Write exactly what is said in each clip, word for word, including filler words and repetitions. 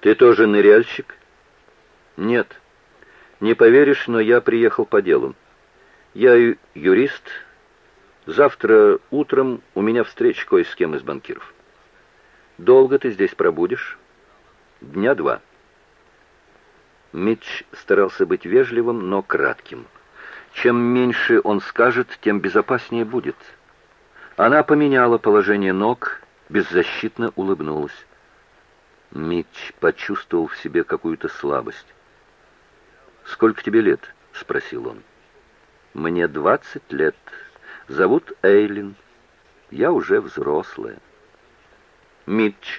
Ты тоже ныряльщик? Нет. Не поверишь, но я приехал по делу. Я ю- юрист. Завтра утром у меня встреча кое с кем из банкиров. Долго ты здесь пробудешь? Дня два. Митч старался быть вежливым, но кратким. Чем меньше он скажет, тем безопаснее будет. Она поменяла положение ног, беззащитно улыбнулась. Митч почувствовал в себе какую-то слабость. «Сколько тебе лет?» — спросил он. «Мне двадцать лет. Зовут Эйлин. Я уже взрослая». «Митч».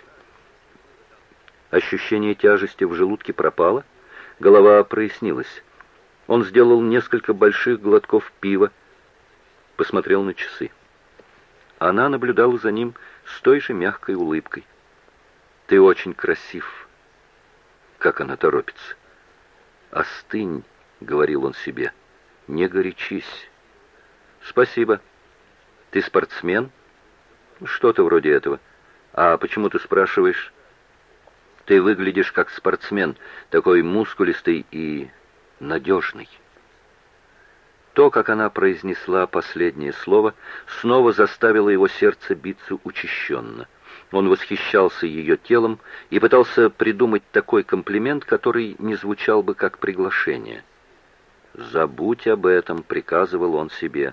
Ощущение тяжести в желудке пропало, голова прояснилась. Он сделал несколько больших глотков пива, посмотрел на часы. Она наблюдала за ним с той же мягкой улыбкой. «Ты очень красив». Как она торопится. «Остынь», — говорил он себе, — «не горячись». «Спасибо. Ты спортсмен?» «Что-то вроде этого. А почему ты спрашиваешь?» «Ты выглядишь как спортсмен, такой мускулистый и надежный». То, как она произнесла последнее слово, снова заставило его сердце биться учащенно. Он восхищался ее телом и пытался придумать такой комплимент, который не звучал бы как приглашение. «Забудь об этом», — приказывал он себе.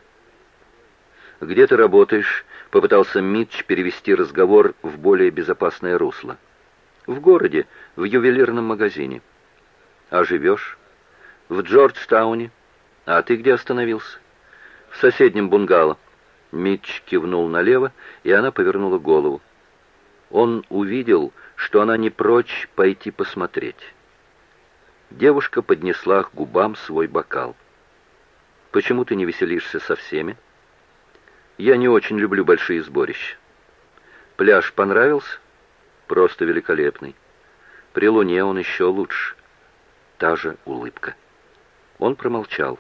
«Где ты работаешь?» — попытался Митч перевести разговор в более безопасное русло. «В городе, в ювелирном магазине». «А живешь?» «В Джорджтауне». «А ты где остановился?» «В соседнем бунгало». Митч кивнул налево, и она повернула голову. Он увидел, что она не прочь пойти посмотреть. Девушка поднесла к губам свой бокал. «Почему ты не веселишься со всеми?» «Я не очень люблю большие сборища». «Пляж понравился?» «Просто великолепный. При луне он еще лучше». Та же улыбка. Он промолчал.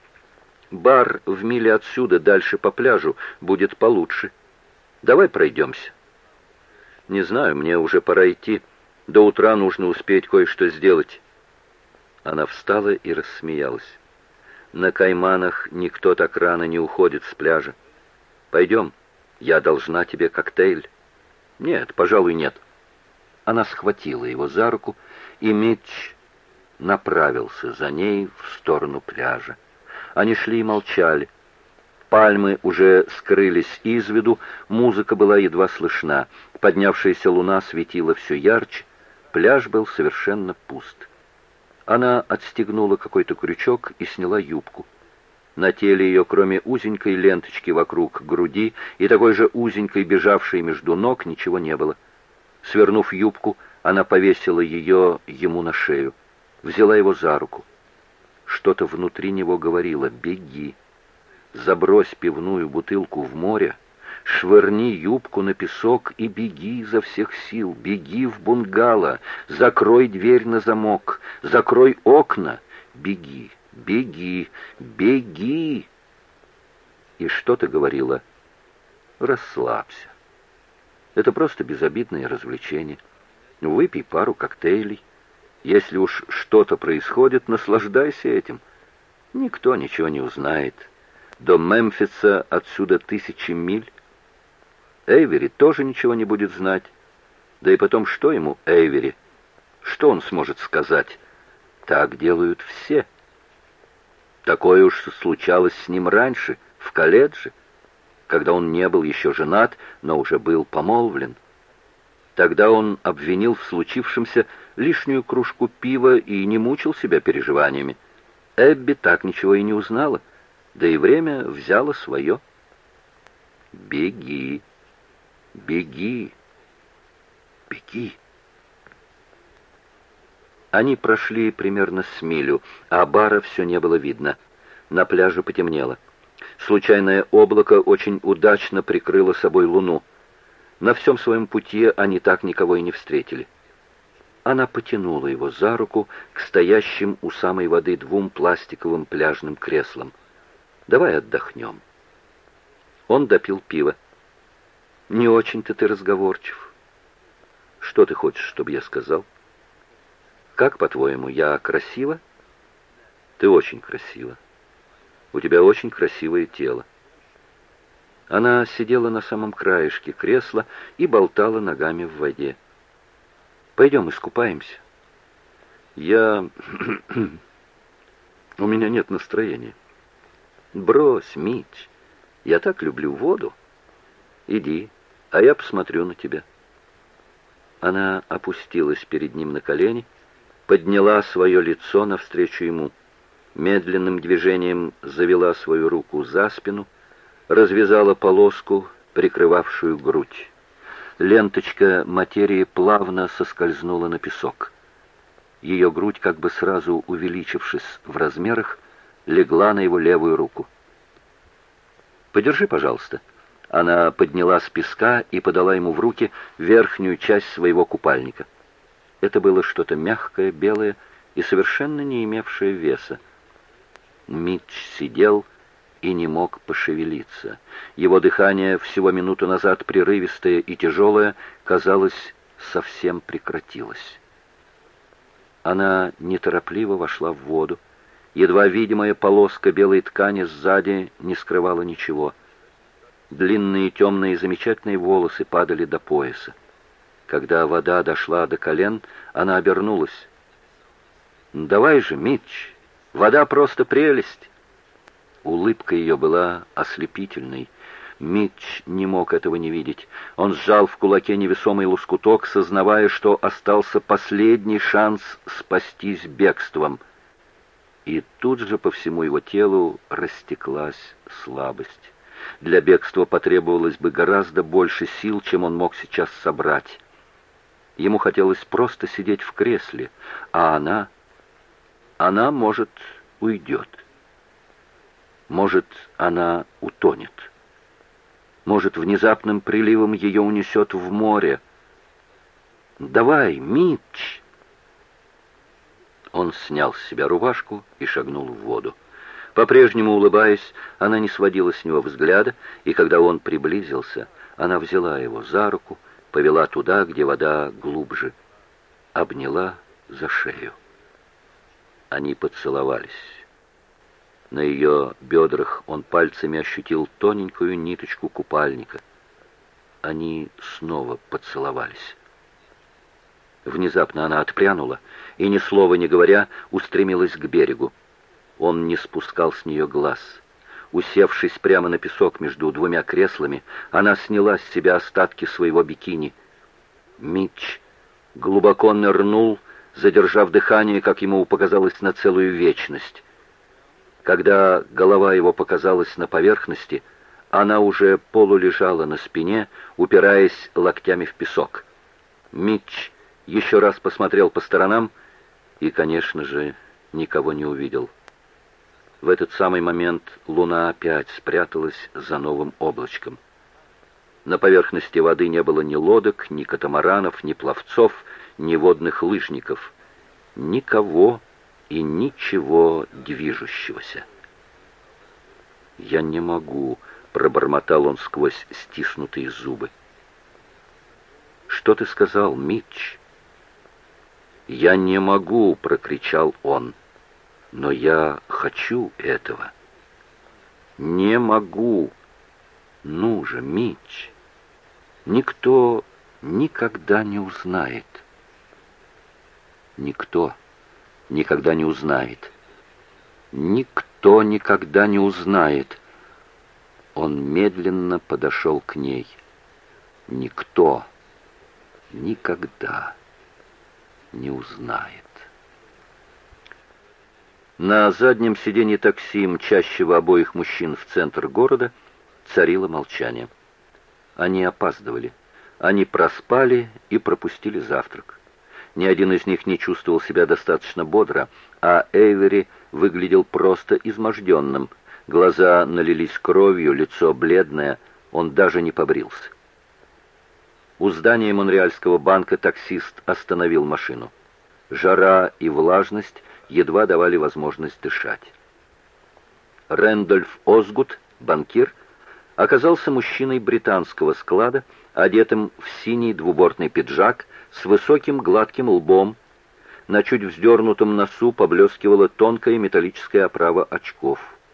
«Бар в миле отсюда, дальше по пляжу, будет получше. Давай пройдемся». «Не знаю, мне уже пора идти. До утра нужно успеть кое-что сделать». Она встала и рассмеялась. «На Кайманах никто так рано не уходит с пляжа. Пойдем, я должна тебе коктейль». «Нет, пожалуй, нет». Она схватила его за руку, и Митч направился за ней в сторону пляжа. Они шли и молчали. Пальмы уже скрылись из виду, музыка была едва слышна, поднявшаяся луна светила все ярче, пляж был совершенно пуст. Она отстегнула какой-то крючок и сняла юбку. На теле ее, кроме узенькой ленточки вокруг груди и такой же узенькой, бежавшей между ног, ничего не было. Свернув юбку, она повесила ее ему на шею, взяла его за руку. Что-то внутри него говорило: «Беги, забрось пивную бутылку в море, швырни юбку на песок и беги изо всех сил, беги в бунгало, закрой дверь на замок, закрой окна, беги, беги, беги». И что-то говорило: «Расслабься. Это просто безобидное развлечение. Выпей пару коктейлей. Если уж что-то происходит, наслаждайся этим. Никто ничего не узнает. До Мемфиса отсюда тысячи миль. Эйвери тоже ничего не будет знать. Да и потом, что ему Эйвери? Что он сможет сказать? Так делают все. Такое уж случалось с ним раньше, в колледже, когда он не был еще женат, но уже был помолвлен. Тогда он обвинил в случившемся лишнюю кружку пива и не мучил себя переживаниями. Эбби так ничего и не узнала, да и время взяло свое. «Беги, беги, беги». Они прошли примерно с милю, а бара все не было видно. На пляже потемнело. Случайное облако очень удачно прикрыло собой луну. На всем своем пути они так никого и не встретили. Она потянула его за руку к стоящим у самой воды двум пластиковым пляжным креслам. «Давай отдохнем». Он допил пиво. «Не очень-то ты разговорчив». «Что ты хочешь, чтобы я сказал?» Как, по-твоему, я красива? Ты очень красива. У тебя очень красивое тело. Она сидела на самом краешке кресла и болтала ногами в воде. Пойдем искупаемся. Я... У меня нет настроения. Брось, Митч, я так люблю воду. Иди, а я посмотрю на тебя. Она опустилась перед ним на колени, подняла свое лицо навстречу ему, медленным движением завела свою руку за спину, развязала полоску, прикрывавшую грудь. Ленточка материи плавно соскользнула на песок. Ее грудь, как бы сразу увеличившись в размерах, легла на его левую руку. «Подержи, пожалуйста». Она подняла с песка и подала ему в руки верхнюю часть своего купальника. Это было что-то мягкое, белое и совершенно не имевшее веса. Митч сидел и не мог пошевелиться. Его дыхание, всего минуту назад прерывистое и тяжелое, казалось, совсем прекратилось. Она неторопливо вошла в воду. Едва видимая полоска белой ткани сзади не скрывала ничего. Длинные темные замечательные волосы падали до пояса. Когда вода дошла до колен, она обернулась. «Давай же, Митч, вода просто прелесть!» Улыбка ее была ослепительной. Митч не мог этого не видеть. Он сжал в кулаке невесомый лоскуток, сознавая, что остался последний шанс спастись бегством. И тут же по всему его телу растеклась слабость. Для бегства потребовалось бы гораздо больше сил, чем он мог сейчас собрать. Ему хотелось просто сидеть в кресле, а она... Она, может, уйдет. Может, она утонет. Может, внезапным приливом ее унесет в море. «Давай, Митч!» Он снял с себя рубашку и шагнул в воду. По-прежнему улыбаясь, она не сводила с него взгляда, и когда он приблизился, она взяла его за руку, повела туда, где вода глубже, обняла за шею. Они поцеловались. На ее бедрах он пальцами ощутил тоненькую ниточку купальника. Они снова поцеловались. Внезапно она отпрянула и, ни слова не говоря, устремилась к берегу. Он не спускал с нее глаз. Усевшись прямо на песок между двумя креслами, она сняла с себя остатки своего бикини. Митч глубоко нырнул, задержав дыхание, как ему показалось, на целую вечность. Когда голова его показалась на поверхности, она уже полулежала на спине, упираясь локтями в песок. Митч еще раз посмотрел по сторонам и, конечно же, никого не увидел. В этот самый момент луна опять спряталась за новым облачком. На поверхности воды не было ни лодок, ни катамаранов, ни пловцов, ни водных лыжников. Никого и ничего движущегося. «Я не могу», — пробормотал он сквозь стиснутые зубы. «Что ты сказал, Митч?» «Я не могу», — прокричал он. «Но я хочу этого». «Не могу». «Ну же, Митч, никто никогда не узнает». «Никто никогда не узнает. Никто никогда не узнает». Он медленно подошел к ней. «Никто никогда не узнает». На заднем сиденье такси, мчащего обоих мужчин в центр города, царило молчание. Они опаздывали. Они проспали и пропустили завтрак. Ни один из них не чувствовал себя достаточно бодро, а Эйвери выглядел просто изможденным. Глаза налились кровью, лицо бледное, он даже не побрился. У здания Монреальского банка таксист остановил машину. Жара и влажность едва давали возможность дышать. Рэндольф Озгуд, банкир, оказался мужчиной британского склада, одетым в синий двубортный пиджак, с высоким гладким лбом, На чуть вздернутом носу поблескивала тонкая металлическая оправа очков.